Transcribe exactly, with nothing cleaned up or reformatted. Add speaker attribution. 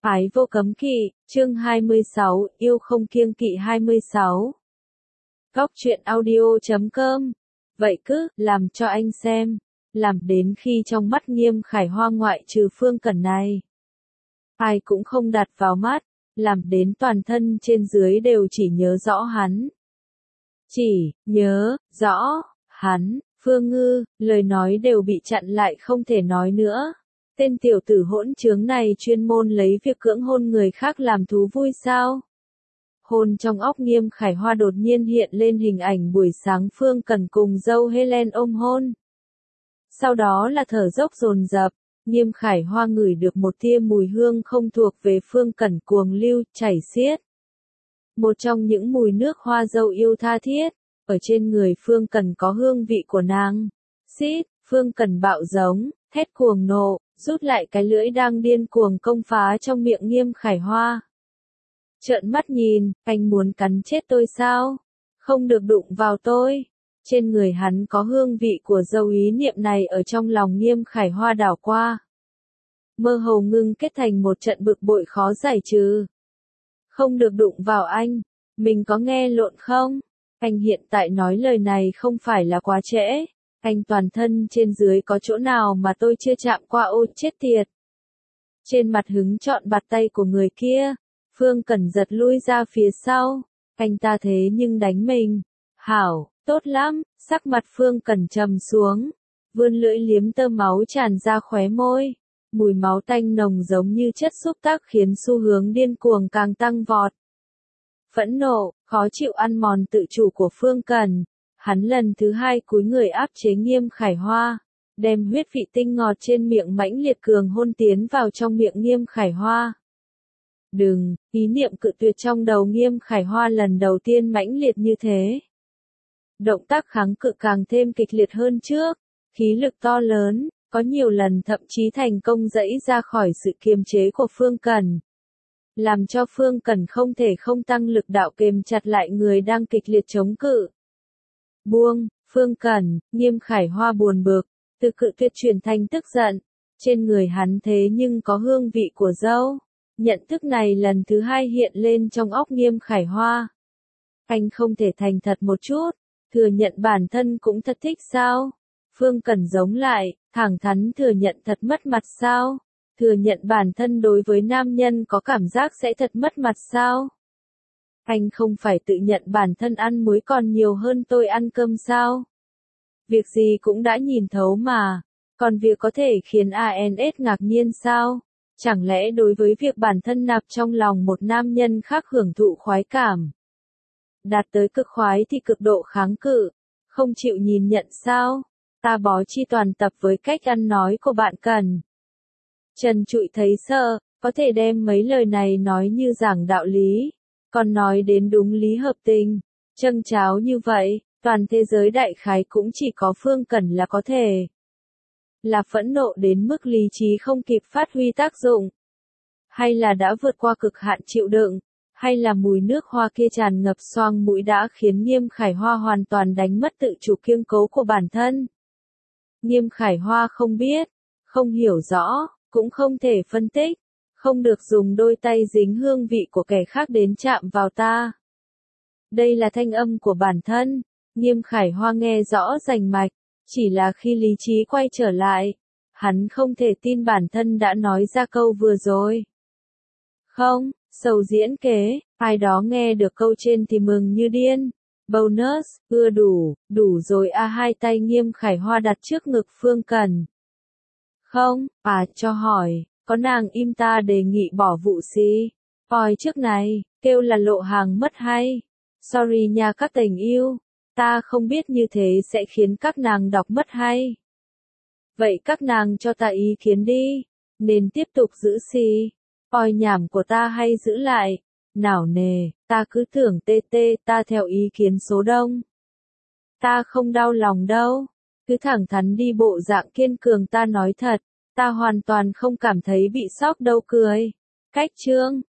Speaker 1: Ái vô cấm kỵ, chương hai mươi sáu, yêu không kiêng kỵ hai mươi sáu. Góc truyện audio chấm com. Vậy cứ, làm cho anh xem. Làm đến khi trong mắt Nghiêm Khải Hoa ngoại trừ Phương Cẩn này, ai cũng không đặt vào mắt, làm đến toàn thân trên dưới đều chỉ nhớ rõ hắn. Chỉ, nhớ, rõ, hắn, Phương Ngư, lời nói đều bị chặn lại không thể nói nữa. Tên tiểu tử hỗn trướng này chuyên môn lấy việc cưỡng hôn người khác làm thú vui sao? Hôn trong óc Nghiêm Khải Hoa đột nhiên hiện lên hình ảnh buổi sáng Phương Cẩn cùng dâu Helen ôm hôn. Sau đó là thở dốc dồn dập, Nghiêm Khải Hoa ngửi được một tia mùi hương không thuộc về Phương Cẩn cuồng lưu, chảy xiết. Một trong những mùi nước hoa dâu yêu tha thiết, ở trên người Phương Cẩn có hương vị của nàng. Xít, Phương Cẩn bạo giống, thét cuồng nộ, rút lại cái lưỡi đang điên cuồng công phá trong miệng Nghiêm Khải Hoa. Trợn mắt nhìn, anh muốn cắn chết tôi sao? Không được đụng vào tôi. Trên người hắn có hương vị của dâu, ý niệm này ở trong lòng Nghiêm Khải Hoa đảo qua. Mơ hồ ngưng kết thành một trận bực bội khó giải trừ. Không được đụng vào anh, mình có nghe lộn không? Anh hiện tại nói lời này không phải là quá trễ. Anh toàn thân trên dưới có chỗ nào mà tôi chưa chạm qua, ô chết tiệt. Trên mặt hứng chọn bạt tay của người kia, Phương Cẩn giật lui ra phía sau. Anh ta thế nhưng đánh mình. Hảo, tốt lắm, sắc mặt Phương Cẩn trầm xuống. Vươn lưỡi liếm tơ máu tràn ra khóe môi. Mùi máu tanh nồng giống như chất xúc tác khiến xu hướng điên cuồng càng tăng vọt. Phẫn nộ, khó chịu ăn mòn tự chủ của Phương Cẩn. Hắn lần thứ hai cúi người áp chế Nghiêm Khải Hoa, đem huyết vị tinh ngọt trên miệng mãnh liệt cường hôn tiến vào trong miệng Nghiêm Khải Hoa. Đừng, ý niệm cự tuyệt trong đầu Nghiêm Khải Hoa lần đầu tiên mãnh liệt như thế. Động tác kháng cự càng thêm kịch liệt hơn trước, khí lực to lớn, có nhiều lần thậm chí thành công giãy ra khỏi sự kiềm chế của Phương Cẩn. Làm cho Phương Cẩn không thể không tăng lực đạo kềm chặt lại người đang kịch liệt chống cự. Buông, Phương Cẩn, Nghiêm Khải Hoa buồn bực, từ cự tuyệt chuyển thành tức giận. Trên người hắn thế nhưng có hương vị của dâu. Nhận thức này lần thứ hai hiện lên trong óc Nghiêm Khải Hoa. Anh không thể thành thật một chút, thừa nhận bản thân cũng thật thích sao? Phương Cẩn giống lại, thẳng thắn thừa nhận thật mất mặt sao? Thừa nhận bản thân đối với nam nhân có cảm giác sẽ thật mất mặt sao? Anh không phải tự nhận bản thân ăn muối còn nhiều hơn tôi ăn cơm sao? Việc gì cũng đã nhìn thấu mà. Còn việc có thể khiến a en ét ngạc nhiên sao? Chẳng lẽ đối với việc bản thân nạp trong lòng một nam nhân khác hưởng thụ khoái cảm, đạt tới cực khoái thì cực độ kháng cự, không chịu nhìn nhận sao? Ta bó chi toàn tập với cách ăn nói của bạn Cần. Trần Trụi thấy sợ, có thể đem mấy lời này nói như giảng đạo lý, còn nói đến đúng lý hợp tình, châng cháo như vậy, toàn thế giới đại khái cũng chỉ có Phương Cẩn là có thể. Là phẫn nộ đến mức lý trí không kịp phát huy tác dụng, hay là đã vượt qua cực hạn chịu đựng, hay là mùi nước hoa kia tràn ngập xoang mũi đã khiến Nghiêm Khải Hoa hoàn toàn đánh mất tự chủ kiêng cố của bản thân. Nghiêm Khải Hoa không biết, không hiểu rõ, cũng không thể phân tích, không được dùng đôi tay dính hương vị của kẻ khác đến chạm vào ta. Đây là thanh âm của bản thân, Nghiêm Khải Hoa nghe rõ rành mạch, chỉ là khi lý trí quay trở lại, hắn không thể tin bản thân đã nói ra câu vừa rồi. Không, sầu diễn kế, ai đó nghe được câu trên thì mừng như điên. Bonus, ưa đủ, đủ rồi a. Hai tay Nghiêm Khải Hoa đặt trước ngực Phương Cẩn. Không, à cho hỏi, có nàng im ta đề nghị bỏ vụ gì? Oi trước này, kêu là lộ hàng mất hay? Sorry nha các tình yêu, ta không biết như thế sẽ khiến các nàng đọc mất hay. Vậy các nàng cho ta ý kiến đi, nên tiếp tục giữ xì. Oi nhảm của ta hay giữ lại? Nào nề, ta cứ tưởng tê tê ta theo ý kiến số đông. Ta không đau lòng đâu, cứ thẳng thắn đi bộ dạng kiên cường, ta nói thật, ta hoàn toàn không cảm thấy bị sốc đâu cười. Cách chương,